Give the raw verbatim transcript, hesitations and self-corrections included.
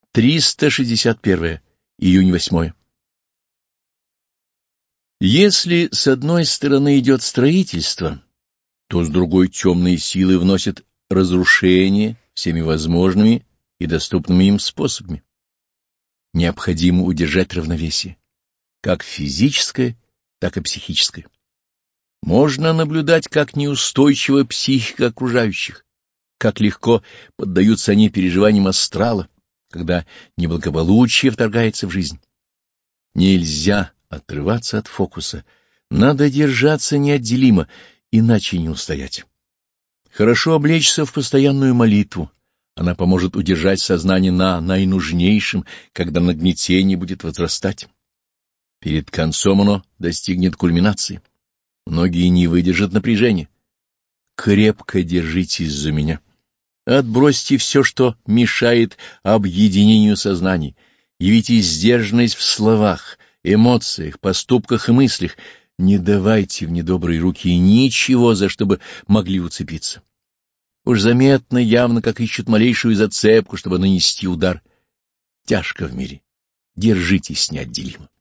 триста шестьдесят первое. Июнь восьмое. Если с одной стороны идет строительство, то с другой темные силы вносят разрушение всеми возможными и доступными им способами. Необходимо удержать равновесие, как физическое, так и психическое. Можно наблюдать, как неустойчива психика окружающих, как легко поддаются они переживаниям астрала, когда неблагополучие вторгается в жизнь. Нельзя отрываться от фокуса, надо держаться неотделимо, иначе не устоять. Хорошо облечься в постоянную молитву, она поможет удержать сознание на наинужнейшем, когда нагнетение будет возрастать. Перед концом оно достигнет кульминации. Многие не выдержат напряжения. Крепко держитесь за меня. Отбросьте все, что мешает объединению сознаний. Явите сдержанность в словах, эмоциях, поступках и мыслях. Не давайте в недобрые руки ничего, за что бы могли уцепиться. Уж заметно, явно, как ищут малейшую зацепку, чтобы нанести удар. Тяжко в мире. Держитесь неотделимо.